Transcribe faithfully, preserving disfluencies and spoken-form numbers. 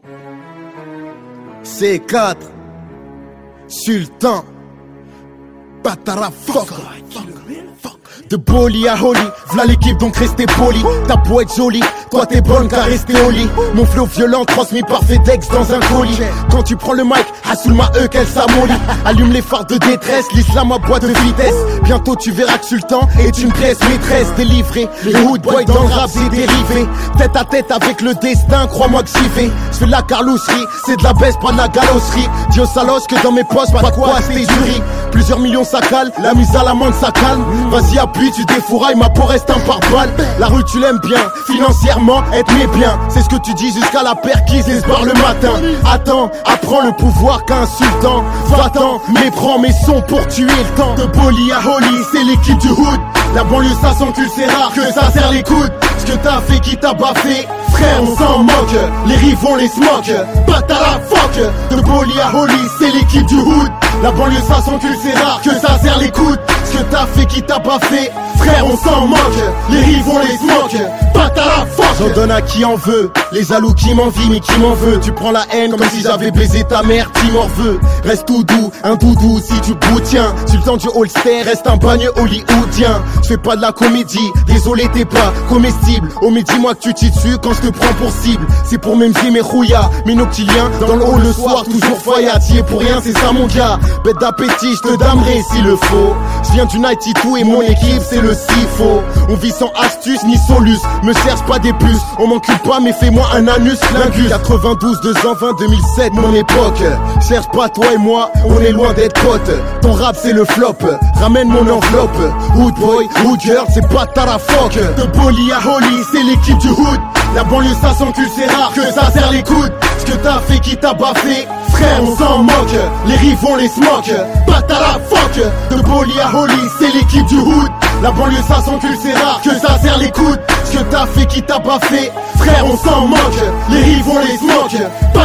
C quatre Sultan Batara fuck. De Boli à Holly, v'là l'équipe donc restez poli. T'as beau être jolie, toi t'es bonne qu'à rester au lit. Mon flow violent transmis par FedEx dans un colis. Quand tu prends le mic, Hassoul ma eux qu'elle s'amollit. Allume les phares de détresse, l'islam à boîte de vitesse. Bientôt tu verras que Sultan est une pièce maîtresse délivrée. Les hood boys dans le rap c'est dérivé. Tête à tête avec le destin, crois-moi que j'y vais. J'fais de la carlousserie, c'est de la baisse, pas de la galosserie. Dis au salos que dans mes poches, pas de quoi c'était jury. Plusieurs millions ça cale, la mise à l'amende ça calme. Vas-y appuie, tu défourailles, ma peau reste un pare-balles. La rue tu l'aimes bien, financièrement elle te met bien. C'est ce que tu dis jusqu'à la perquise et se barre le matin. Attends, apprends le pouvoir qu'a un sultan. Va-t'en, mais prends mes sons pour tuer le temps. De Boli à Holly, c'est l'équipe du hood. La banlieue ça s'encule, c'est rare que ça serre les coudes. Ce que t'as fait qui t'a baffé, frère on s'en moque. Les rives on les smoke, batte à la fuck. De Boli à Holly, c'est l'équipe du hood. La banlieue ça s'encule, c'est rare que ça serre les coudes. Ce que t'as fait qui t'a pas fait, frère on s'en moque. Les rives on les smoke, batte à la fuck. J'en donne à qui en veut, les jaloux qui m'envient mais qui m'en veut. Tu prends la haine comme si j'avais baisé ta mère, qui m'en veut. Reste tout doux, un doudou si tu boutiens. Sultan du Holster, reste un bagne hollywoodien. Je fais pas de la comédie, désolé t'es pas comestible. Oh mais dis-moi que tu t'y dessus quand je te prends pour cible. C'est pour même mes rouillas, mes noctiliens. Dans le haut le soir, toujours foyat. T'y es pour rien, c'est ça mon gars. Bête d'appétit, je te damerai s'il le faut. Je viens du Nighty two et mon équipe c'est le sifo. On vit sans astuce ni solus. Me cherche pas des puces, on m'encule pas mais fais-moi un anus lingus. Quatre-vingt-douze, deux cent vingt, deux mille sept, mon époque. Cherche pas toi et moi, on est loin d'être potes. Ton rap c'est le flop, ramène mon enveloppe. Hood boy, hood girl, c'est pas tarafoc. De Boli à Holly, c'est l'équipe du hood. La banlieue ça s'encule, c'est rare que ça serre les coudes. Ce que t'as fait qui t'a baffé, frère on s'en moque. Les rives on les smoke, batte à la fuck. De Boli à Holly, c'est l'équipe du hood. La banlieue ça s'encule, c'est rare que ça serre les coudes. Ce que t'as fait qui t'a baffé, frère on s'en moque. Les rives on les smoke,